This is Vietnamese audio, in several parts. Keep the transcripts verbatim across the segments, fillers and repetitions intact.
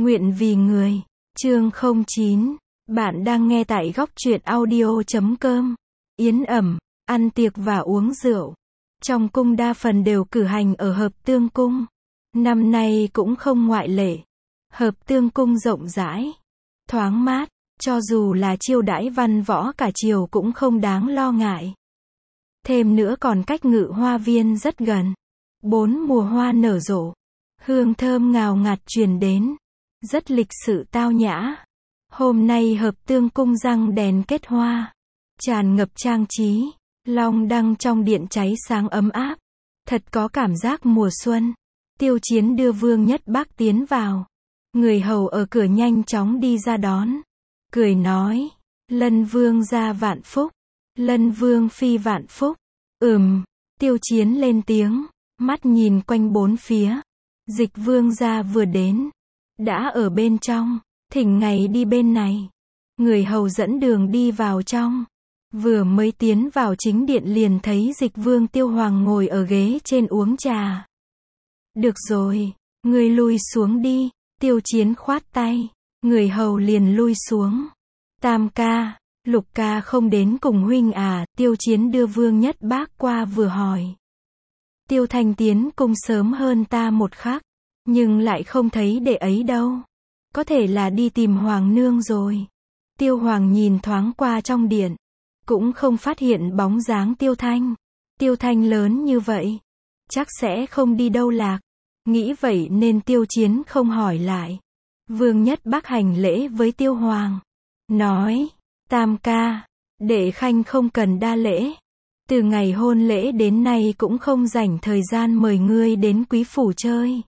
Nguyện vì người. Chương không chín. Bạn đang nghe tại góc truyện audio chấm com. Yến ẩm, ăn tiệc và uống rượu. Trong cung đa phần đều cử hành ở Hợp Tương Cung. Năm nay cũng không ngoại lệ. Hợp Tương Cung rộng rãi, thoáng mát, cho dù là chiêu đãi văn võ cả triều cũng không đáng lo ngại. Thêm nữa còn cách Ngự Hoa Viên rất gần. Bốn mùa hoa nở rộ, hương thơm ngào ngạt truyền đến, rất lịch sự tao nhã. Hôm nay Hợp Tương Cung răng đèn kết hoa, tràn ngập trang trí, long đăng trong điện cháy sáng ấm áp, thật có cảm giác mùa xuân. Tiêu Chiến đưa Vương Nhất Bác tiến vào, người hầu ở cửa nhanh chóng đi ra đón, cười nói: Lân Vương gia vạn phúc, Lân Vương phi vạn phúc. Ừm. Tiêu Chiến lên tiếng, mắt nhìn quanh bốn phía. Dịch Vương gia vừa đến, đã ở bên trong, thỉnh ngài đi bên này. Người hầu dẫn đường đi vào trong. Vừa mới tiến vào chính điện liền thấy Dịch Vương Tiêu Hoàng ngồi ở ghế trên uống trà. Được rồi, ngươi lui xuống đi. Tiêu Chiến khoát tay, người hầu liền lui xuống. Tam ca, Lục ca không đến cùng huynh à? Tiêu Chiến đưa Vương Nhất Bác qua vừa hỏi. Tiêu Thanh tiến cung sớm hơn ta một khắc, nhưng lại không thấy đệ ấy đâu. Có thể là đi tìm Hoàng nương rồi. Tiêu Hoàng nhìn thoáng qua trong điện, cũng không phát hiện bóng dáng Tiêu Thanh. Tiêu Thanh lớn như vậy, chắc sẽ không đi đâu lạc. Nghĩ vậy nên Tiêu Chiến không hỏi lại. Vương Nhất Bác hành lễ với Tiêu Hoàng, nói: Tam ca, đệ khanh không cần đa lễ. Từ ngày hôn lễ đến nay cũng không rảnh thời gian mời ngươi đến quý phủ chơi.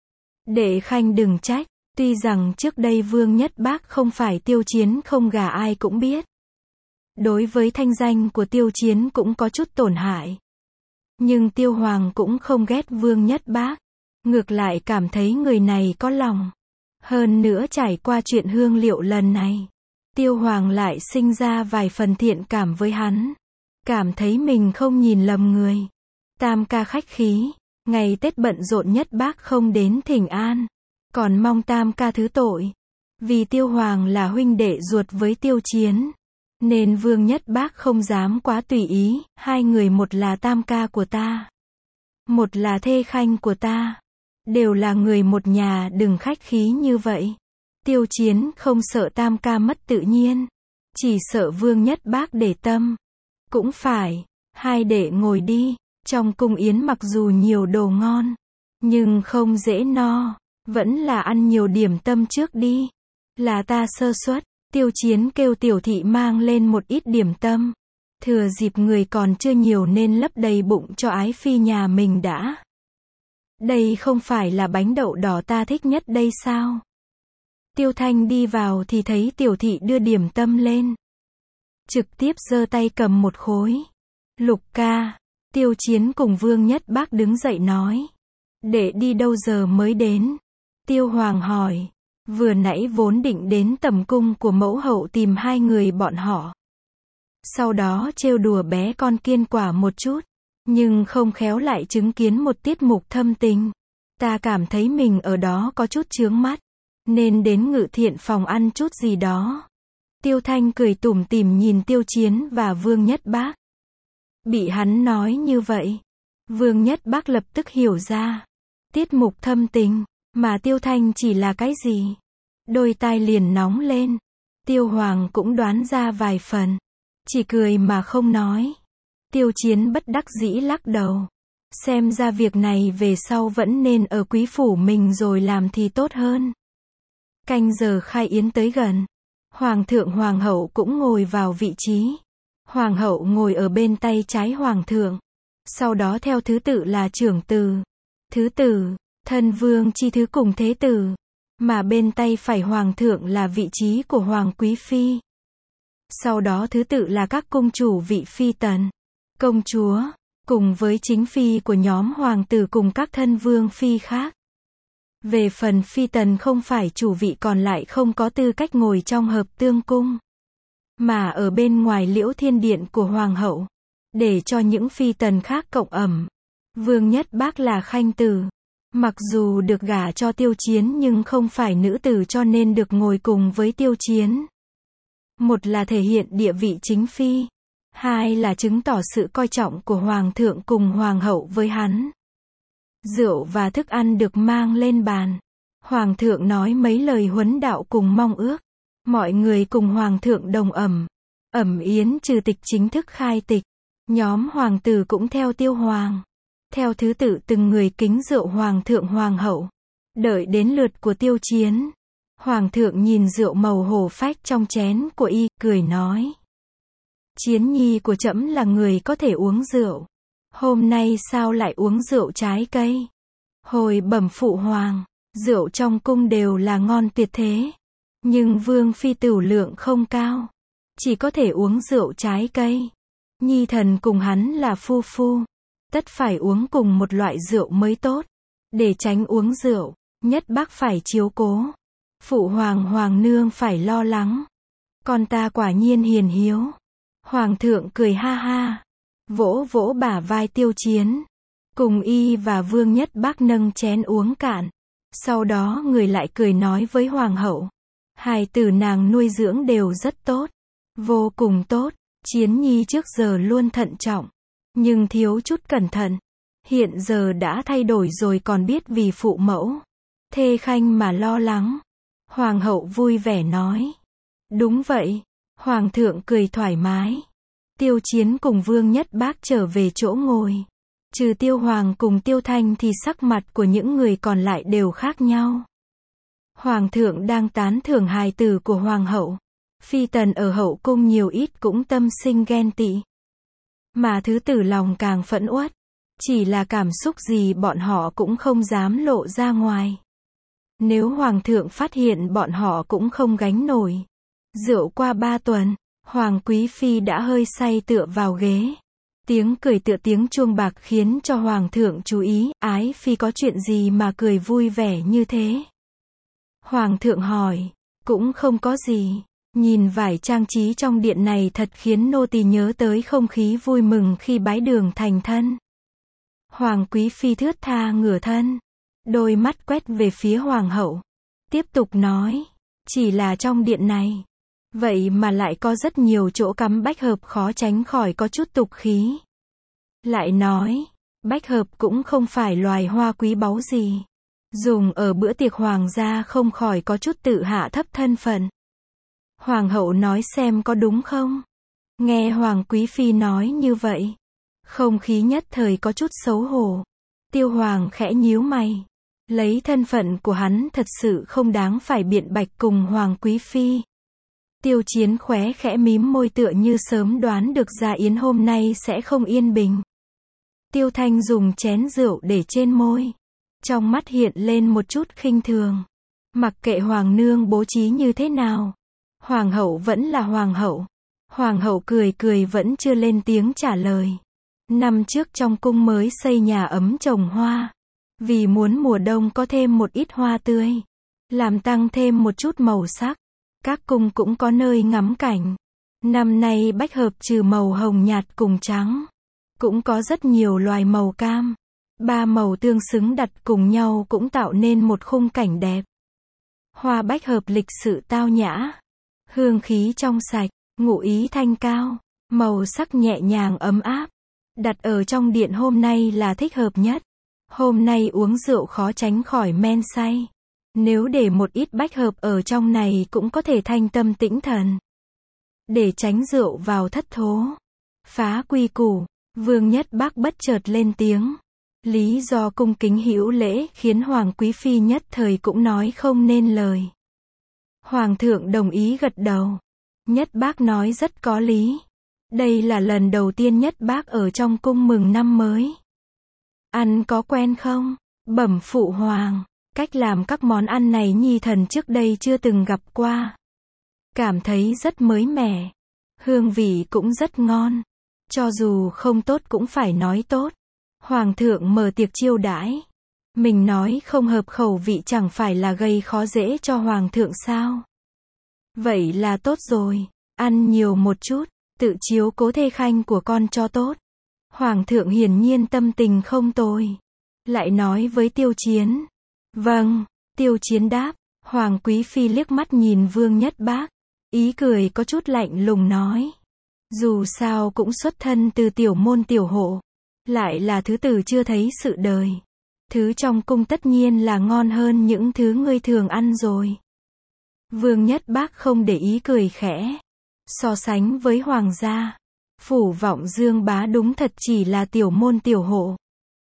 Đệ khanh đừng trách, tuy rằng trước đây Vương Nhất Bác không phải Tiêu Chiến không gả ai cũng biết. Đối với thanh danh của Tiêu Chiến cũng có chút tổn hại. Nhưng Tiêu Hoàng cũng không ghét Vương Nhất Bác, ngược lại cảm thấy người này có lòng. Hơn nữa trải qua chuyện hương liệu lần này, Tiêu Hoàng lại sinh ra vài phần thiện cảm với hắn. Cảm thấy mình không nhìn lầm người. Tam ca khách khí, ngày Tết bận rộn Nhất Bác không đến thỉnh an, còn mong Tam ca thứ tội. Vì Tiêu Hoàng là huynh đệ ruột với Tiêu Chiến, nên Vương Nhất Bác không dám quá tùy ý. Hai người, một là Tam ca của ta, một là thê khanh của ta, đều là người một nhà, đừng khách khí như vậy. Tiêu Chiến không sợ Tam ca mất tự nhiên, chỉ sợ Vương Nhất Bác để tâm. Cũng phải, hai đệ ngồi đi. Trong cung yến mặc dù nhiều đồ ngon, nhưng không dễ no, vẫn là ăn nhiều điểm tâm trước đi. Là ta sơ suất. Tiêu Chiến kêu tiểu thị mang lên một ít điểm tâm. Thừa dịp người còn chưa nhiều nên lấp đầy bụng cho ái phi nhà mình đã. Đây không phải là bánh đậu đỏ ta thích nhất đây sao? Tiêu Thanh đi vào thì thấy tiểu thị đưa điểm tâm lên, trực tiếp giơ tay cầm một khối. Lục ca. Tiêu Chiến cùng Vương Nhất Bác đứng dậy nói: đệ đi đâu giờ mới đến? Tiêu Hoàng hỏi. Vừa nãy vốn định đến tầm cung của mẫu hậu tìm hai người bọn họ, sau đó trêu đùa bé con Kiên Quả một chút, nhưng không khéo lại chứng kiến một tiết mục thâm tình. Ta cảm thấy mình ở đó có chút chướng mắt, nên đến Ngự Thiện phòng ăn chút gì đó. Tiêu Thanh cười tủm tỉm nhìn Tiêu Chiến và Vương Nhất Bác. Bị hắn nói như vậy, Vương Nhất Bác lập tức hiểu ra. Tiết mục thâm tình, mà Tiêu Thanh chỉ là cái gì? Đôi tai liền nóng lên. Tiêu Hoàng cũng đoán ra vài phần, chỉ cười mà không nói. Tiêu Chiến bất đắc dĩ lắc đầu. Xem ra việc này về sau vẫn nên ở quý phủ mình rồi làm thì tốt hơn. Canh giờ khai yến tới gần, Hoàng thượng Hoàng hậu cũng ngồi vào vị trí. Hoàng hậu ngồi ở bên tay trái Hoàng thượng, sau đó theo thứ tự là trưởng từ, thứ tử, thân vương chi thứ cùng thế tử, mà bên tay phải Hoàng thượng là vị trí của Hoàng quý phi. Sau đó thứ tự là các cung chủ vị phi tần, công chúa, cùng với chính phi của nhóm hoàng tử cùng các thân vương phi khác. Về phần phi tần không phải chủ vị còn lại không có tư cách ngồi trong Hợp Tương Cung, mà ở bên ngoài Liễu Thiên Điện của Hoàng hậu, để cho những phi tần khác cộng ẩm. Vương Nhất Bác là khanh tử, Mặc dù được gả cho Tiêu Chiến nhưng không phải nữ tử cho nên được ngồi cùng với Tiêu Chiến. Một là thể hiện địa vị chính phi, hai là chứng tỏ sự coi trọng của Hoàng thượng cùng Hoàng hậu với hắn. Rượu và thức ăn được mang lên bàn. Hoàng thượng nói mấy lời huấn đạo cùng mong ước. Mọi người cùng Hoàng thượng đồng ẩm. Ẩm yến trừ tịch chính thức khai tịch. Nhóm hoàng tử cũng theo Tiêu Hoàng. Theo thứ tự từng người kính rượu Hoàng thượng Hoàng hậu. Đợi đến lượt của Tiêu Chiến. Hoàng thượng nhìn rượu màu hổ phách trong chén của y, cười nói. Chiến nhi của trẫm là người có thể uống rượu. Hôm nay sao lại uống rượu trái cây? Hồi bẩm phụ hoàng, rượu trong cung đều là ngon tuyệt thế. Nhưng vương phi tửu lượng không cao. Chỉ có thể uống rượu trái cây. Nhi thần cùng hắn là phu phu. Tất phải uống cùng một loại rượu mới tốt. Để tránh uống rượu, nhất bác phải chiếu cố. Phụ hoàng hoàng nương phải lo lắng. Con ta quả nhiên hiền hiếu. Hoàng thượng cười ha ha. Vỗ vỗ bả vai Tiêu Chiến. Cùng y và Vương Nhất Bác nâng chén uống cạn. Sau đó người lại cười nói với Hoàng hậu. Hài tử nàng nuôi dưỡng đều rất tốt. Vô cùng tốt. Chiến nhi trước giờ luôn thận trọng. Nhưng thiếu chút cẩn thận. Hiện giờ đã thay đổi rồi còn biết vì phụ mẫu. Thê khanh mà lo lắng. Hoàng hậu vui vẻ nói. Đúng vậy. Hoàng thượng cười thoải mái. Tiêu Chiến cùng Vương Nhất Bác trở về chỗ ngồi. Trừ Tiêu Hoàng cùng Tiêu Thanh thì sắc mặt của những người còn lại đều khác nhau. Hoàng thượng đang tán thưởng hài tử của Hoàng hậu. Phi tần ở hậu cung nhiều ít cũng tâm sinh ghen tị. Mà thứ tử lòng càng phẫn uất. Chỉ là cảm xúc gì bọn họ cũng không dám lộ ra ngoài. Nếu Hoàng thượng phát hiện bọn họ cũng không gánh nổi. Rượu qua ba tuần, Hoàng Quý Phi đã hơi say tựa vào ghế. Tiếng cười tựa tiếng chuông bạc khiến cho Hoàng thượng chú ý, Ái Phi có chuyện gì mà cười vui vẻ như thế? Hoàng thượng hỏi, cũng không có gì. Nhìn vải trang trí trong điện này thật khiến nô tỳ nhớ tới không khí vui mừng khi bái đường thành thân. Hoàng Quý Phi thướt tha ngửa thân. Đôi mắt quét về phía Hoàng hậu. Tiếp tục nói, chỉ là trong điện này. Vậy mà lại có rất nhiều chỗ cắm bách hợp khó tránh khỏi có chút tục khí. Lại nói, bách hợp cũng không phải loài hoa quý báu gì. Dùng ở bữa tiệc hoàng gia không khỏi có chút tự hạ thấp thân phận. Hoàng hậu nói xem có đúng không? Nghe Hoàng Quý Phi nói như vậy. Không khí nhất thời có chút xấu hổ. Tiêu Hoàng khẽ nhíu mày. Lấy thân phận của hắn thật sự không đáng phải biện bạch cùng Hoàng Quý Phi. Tiêu Chiến khóe khẽ mím môi tựa như sớm đoán được Gia Yến hôm nay sẽ không yên bình. Tiêu Thanh dùng chén rượu để trên môi. Trong mắt hiện lên một chút khinh thường. Mặc kệ Hoàng nương bố trí như thế nào. Hoàng hậu vẫn là Hoàng hậu. Hoàng hậu cười cười vẫn chưa lên tiếng trả lời. Năm trước trong cung mới xây nhà ấm trồng hoa. Vì muốn mùa đông có thêm một ít hoa tươi. Làm tăng thêm một chút màu sắc. Các cung cũng có nơi ngắm cảnh. Năm nay bách hợp trừ màu hồng nhạt cùng trắng. Cũng có rất nhiều loài màu cam. Ba màu tương xứng đặt cùng nhau cũng tạo nên một khung cảnh đẹp. Hoa bách hợp lịch sự tao nhã. Hương khí trong sạch, ngụ ý thanh cao. Màu sắc nhẹ nhàng ấm áp. Đặt ở trong điện hôm nay là thích hợp nhất. Hôm nay uống rượu khó tránh khỏi men say. Nếu để một ít bách hợp ở trong này cũng có thể thanh tâm tĩnh thần. Để tránh rượu vào thất thố. Phá quy củ, Vương Nhất Bác bất chợt lên tiếng. Lý do cung kính hữu lễ khiến Hoàng Quý Phi nhất thời cũng nói không nên lời. Hoàng thượng đồng ý gật đầu. Nhất Bác nói rất có lý. Đây là lần đầu tiên Nhất Bác ở trong cung mừng năm mới. Ăn có quen không? Bẩm phụ hoàng. Cách làm các món ăn này nhi thần trước đây chưa từng gặp qua. Cảm thấy rất mới mẻ. Hương vị cũng rất ngon. Cho dù không tốt cũng phải nói tốt. Hoàng thượng mở tiệc chiêu đãi. Mình nói không hợp khẩu vị chẳng phải là gây khó dễ cho hoàng thượng sao? Vậy là tốt rồi. Ăn nhiều một chút. Tự chiếu cố thê khanh của con cho tốt. Hoàng thượng hiển nhiên tâm tình không tồi. lại nói với Tiêu Chiến. Vâng, Tiêu Chiến đáp. Hoàng Quý Phi liếc mắt nhìn Vương Nhất Bác, ý cười có chút lạnh lùng nói. Dù sao cũng xuất thân từ tiểu môn tiểu hộ, lại là thứ tử chưa thấy sự đời. Thứ trong cung tất nhiên là ngon hơn những thứ ngươi thường ăn rồi. Vương Nhất Bác không để ý cười khẽ. So sánh với hoàng gia, phủ Vọng Dương Bá đúng thật chỉ là tiểu môn tiểu hộ.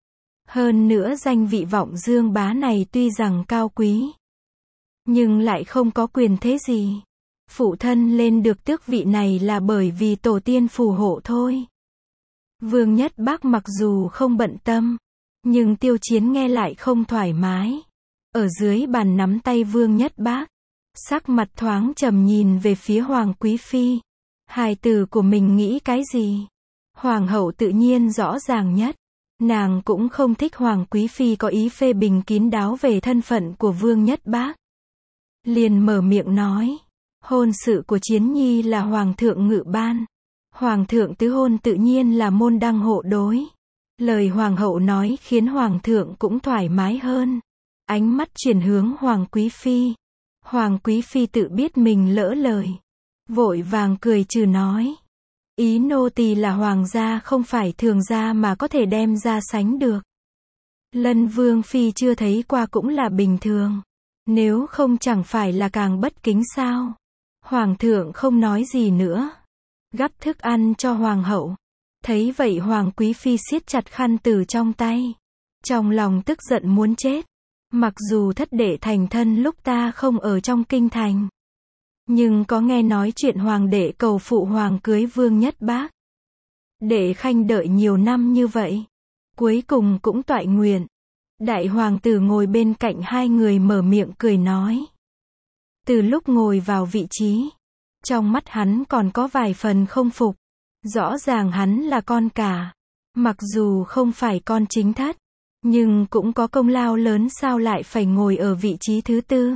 Hơn nữa danh vị Vọng Dương Bá này tuy rằng cao quý, nhưng lại không có quyền thế gì. Phụ thân lên được tước vị này là bởi vì tổ tiên phù hộ thôi. Vương Nhất Bác mặc dù không bận tâm, nhưng Tiêu Chiến nghe lại không thoải mái. Ở dưới bàn nắm tay Vương Nhất Bác, sắc mặt thoáng trầm nhìn về phía Hoàng Quý Phi. Hài tử của mình nghĩ cái gì? Hoàng hậu tự nhiên rõ ràng nhất. Nàng cũng không thích Hoàng Quý Phi có ý phê bình kín đáo về thân phận của Vương Nhất Bác. Liền mở miệng nói. Hôn sự của Chiến Nhi là Hoàng thượng ngự ban. Hoàng thượng tứ hôn tự nhiên là môn đăng hộ đối. Lời Hoàng hậu nói khiến Hoàng thượng cũng thoải mái hơn. Ánh mắt chuyển hướng Hoàng Quý Phi. Hoàng Quý Phi tự biết mình lỡ lời, vội vàng cười trừ nói. Ý nô tỳ là hoàng gia không phải thường gia mà có thể đem ra sánh được. Lân Vương Phi chưa thấy qua cũng là bình thường. Nếu không chẳng phải là càng bất kính sao? Hoàng thượng không nói gì nữa. Gắp thức ăn cho hoàng hậu. Thấy vậy Hoàng Quý Phi siết chặt khăn từ trong tay. Trong lòng tức giận muốn chết. Mặc dù thất đệ thành thân lúc ta không ở trong kinh thành, nhưng có nghe nói chuyện hoàng đệ cầu phụ hoàng cưới Vương Nhất Bác. Đệ khanh đợi nhiều năm như vậy, cuối cùng cũng toại nguyện. Đại hoàng tử ngồi bên cạnh hai người mở miệng cười nói. Từ lúc ngồi vào vị trí, trong mắt hắn còn có vài phần không phục. Rõ ràng hắn là con cả, mặc dù không phải con chính thất, nhưng cũng có công lao lớn sao lại phải ngồi ở vị trí thứ tư.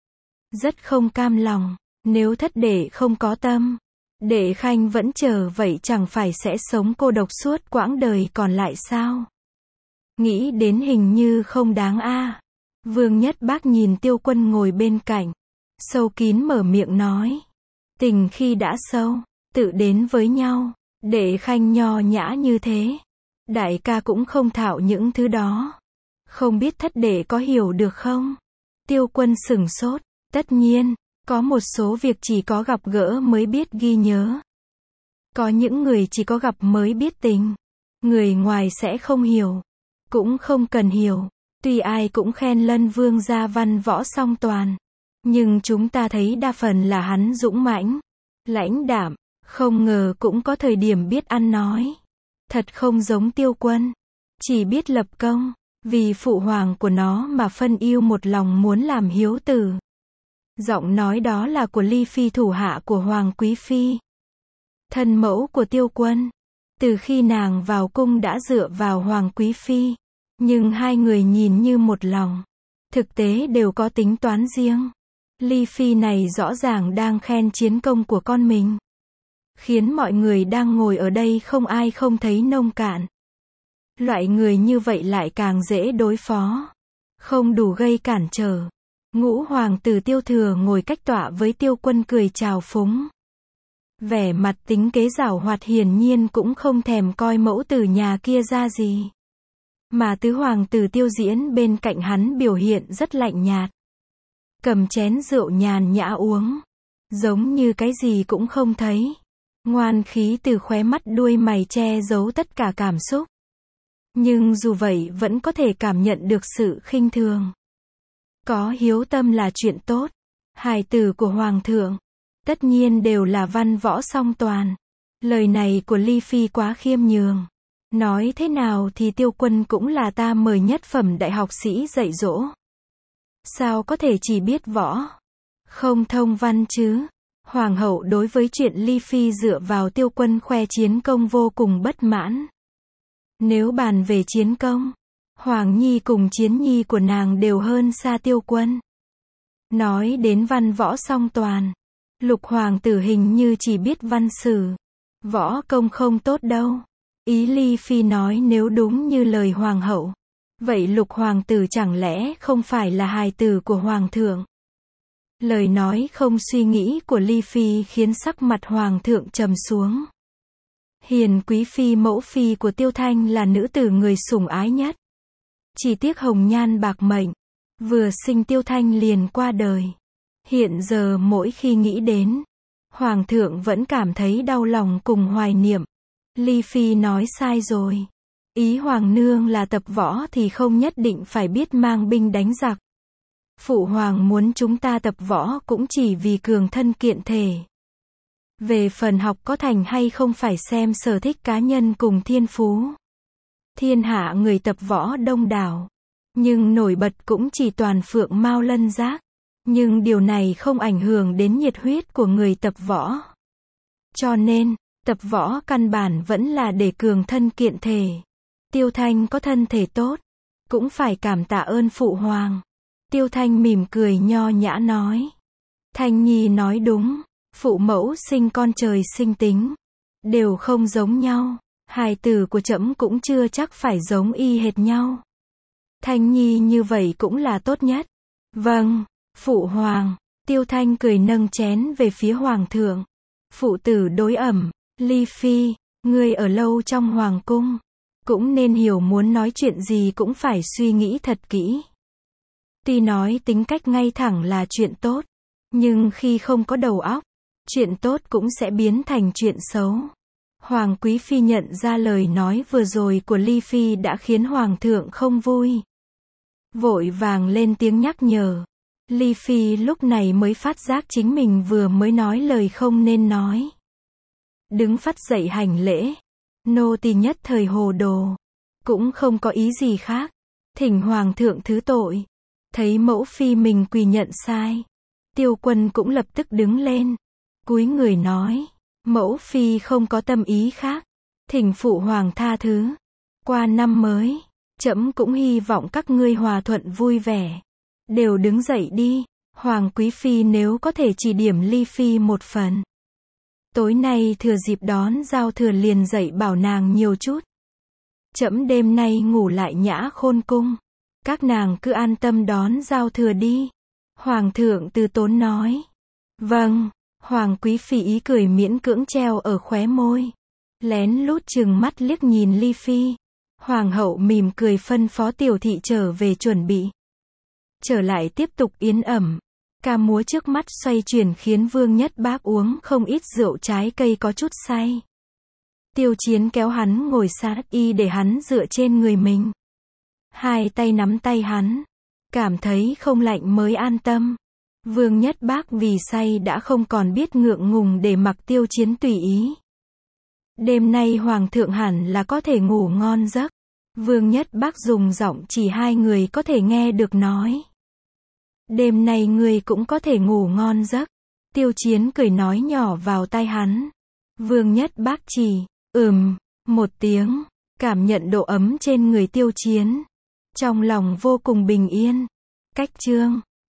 Rất không cam lòng, nếu thất đệ không có tâm, đệ khanh vẫn chờ vậy chẳng phải sẽ sống cô độc suốt quãng đời còn lại sao? Nghĩ đến hình như không đáng a. Vương Nhất Bác nhìn Tiêu Quân ngồi bên cạnh, sâu kín mở miệng nói. Tình khi đã sâu, tự đến với nhau, đệ khanh nho nhã như thế. Đại ca cũng không thạo những thứ đó. Không biết thất đệ có hiểu được không? Tiêu Quân sửng sốt. Tất nhiên, có một số việc chỉ có gặp gỡ mới biết ghi nhớ. Có những người chỉ có gặp mới biết tình. Người ngoài sẽ không hiểu. Cũng không cần hiểu. Tuy ai cũng khen Lân Vương gia văn võ song toàn, nhưng chúng ta thấy đa phần là hắn dũng mãnh, lãnh đạm, không ngờ cũng có thời điểm biết ăn nói. Thật không giống Tiêu Quân, chỉ biết lập công, vì phụ hoàng của nó mà phân yêu một lòng muốn làm hiếu tử. Giọng nói đó là của Ly Phi thủ hạ của Hoàng Quý Phi, thân mẫu của Tiêu Quân. Từ khi nàng vào cung đã dựa vào Hoàng Quý Phi, nhưng hai người nhìn như một lòng, thực tế đều có tính toán riêng. Ly Phi này rõ ràng đang khen chiến công của con mình, khiến mọi người đang ngồi ở đây không ai không thấy nông cạn. Loại người như vậy lại càng dễ đối phó, không đủ gây cản trở. Ngũ hoàng tử Tiêu Thừa ngồi cách tọa với Tiêu Quân cười chào phúng. Vẻ mặt tính kế giảo hoạt hiển nhiên cũng không thèm coi mẫu tử nhà kia ra gì. Mà tứ hoàng tử Tiêu Diễn bên cạnh hắn biểu hiện rất lạnh nhạt. Cầm chén rượu nhàn nhã uống, giống như cái gì cũng không thấy. Ngoan khí từ khóe mắt đuôi mày che giấu tất cả cảm xúc. Nhưng dù vậy vẫn có thể cảm nhận được sự khinh thường. Có hiếu tâm là chuyện tốt. Hài tử của hoàng thượng, tất nhiên đều là văn võ song toàn. Lời này của Ly Phi quá khiêm nhường. Nói thế nào thì Tiêu Quân cũng là ta mời nhất phẩm đại học sĩ dạy dỗ. Sao có thể chỉ biết võ, không thông văn chứ? Hoàng hậu đối với chuyện Ly Phi dựa vào Tiêu Quân khoe chiến công vô cùng bất mãn. Nếu bàn về chiến công, Hoàng Nhi cùng Chiến Nhi của nàng đều hơn xa Tiêu Quân. Nói đến văn võ song toàn, Lục hoàng tử hình như chỉ biết văn sử, võ công không tốt đâu. Ý Ly Phi nói nếu đúng như lời hoàng hậu, Vậy lục hoàng tử chẳng lẽ không phải là hài tử của hoàng thượng? Lời nói không suy nghĩ của Ly Phi khiến sắc mặt hoàng thượng trầm xuống. Hiền quý phi mẫu phi của Tiêu Thanh là nữ tử người sủng ái nhất. Chỉ tiếc hồng nhan bạc mệnh, vừa sinh Tiêu Thanh liền qua đời. Hiện giờ mỗi khi nghĩ đến, hoàng thượng vẫn cảm thấy đau lòng cùng hoài niệm. Ly Phi nói sai rồi. Ý hoàng nương là tập võ thì không nhất định phải biết mang binh đánh giặc. Phụ hoàng muốn chúng ta tập võ cũng chỉ vì cường thân kiện thể. Về phần học có thành hay không phải xem sở thích cá nhân cùng thiên phú. Thiên hạ người tập võ đông đảo, nhưng nổi bật cũng chỉ toàn Phượng Mao Lân Giác. Nhưng điều này không ảnh hưởng đến nhiệt huyết của người tập võ. Cho nên, tập võ căn bản vẫn là để cường thân kiện thể. Tiêu Thanh có thân thể tốt, cũng phải cảm tạ ơn phụ hoàng. Tiêu Thanh mỉm cười nho nhã nói. Thanh Nhi nói đúng, phụ mẫu sinh con trời sinh tính, đều không giống nhau. Hài tử của trẫm cũng chưa chắc phải giống y hệt nhau. Thanh Nhi như vậy cũng là tốt nhất. Vâng, phụ hoàng. Tiêu Thanh cười nâng chén về phía hoàng thượng. Phụ tử đối ẩm. Ly Phi, ngươi ở lâu trong hoàng cung, cũng nên hiểu muốn nói chuyện gì cũng phải suy nghĩ thật kỹ. Tuy nói tính cách ngay thẳng là chuyện tốt, nhưng khi không có đầu óc, chuyện tốt cũng sẽ biến thành chuyện xấu. Hoàng Quý Phi nhận ra lời nói vừa rồi của Ly Phi đã khiến hoàng thượng không vui. Vội vàng lên tiếng nhắc nhở. Ly Phi lúc này mới phát giác chính mình vừa mới nói lời không nên nói. Đứng phắt dậy hành lễ. Nô tỳ nhất thời hồ đồ, cũng không có ý gì khác. Thỉnh hoàng thượng thứ tội. Thấy mẫu phi mình quỳ nhận sai, Tiêu Quân cũng lập tức đứng lên, cúi người nói, mẫu phi không có tâm ý khác, thỉnh phụ hoàng tha thứ. Qua năm mới, trẫm cũng hy vọng các ngươi hòa thuận vui vẻ. Đều đứng dậy đi. Hoàng Quý Phi nếu có thể chỉ điểm Ly Phi một phần. Tối nay thừa dịp đón giao thừa liền dậy bảo nàng nhiều chút. Trẫm đêm nay ngủ lại Nhã Khôn cung. Các nàng cứ an tâm đón giao thừa đi. Hoàng thượng từ tốn nói. Vâng. Hoàng Quý Phi ý cười miễn cưỡng treo ở khóe môi. Lén lút chừng mắt liếc nhìn Ly Phi. Hoàng hậu mỉm cười phân phó tiểu thị trở về chuẩn bị. Trở lại tiếp tục yến ẩm. Ca múa trước mắt xoay chuyển khiến Vương Nhất Bác uống không ít rượu trái cây có chút say. Tiêu Chiến kéo hắn ngồi sát y để hắn dựa trên người mình. Hai tay nắm tay hắn. Cảm thấy không lạnh mới an tâm. Vương Nhất Bác vì say đã không còn biết ngượng ngùng để mặc Tiêu Chiến tùy ý. Đêm nay hoàng thượng hẳn là có thể ngủ ngon giấc. Vương Nhất Bác dùng giọng chỉ hai người có thể nghe được nói. Đêm nay ngươi cũng có thể ngủ ngon giấc. Tiêu Chiến cười nói nhỏ vào tai hắn. Vương Nhất Bác chỉ, ừm, một tiếng, cảm nhận độ ấm trên người Tiêu Chiến. Trong lòng vô cùng bình yên. Cách chương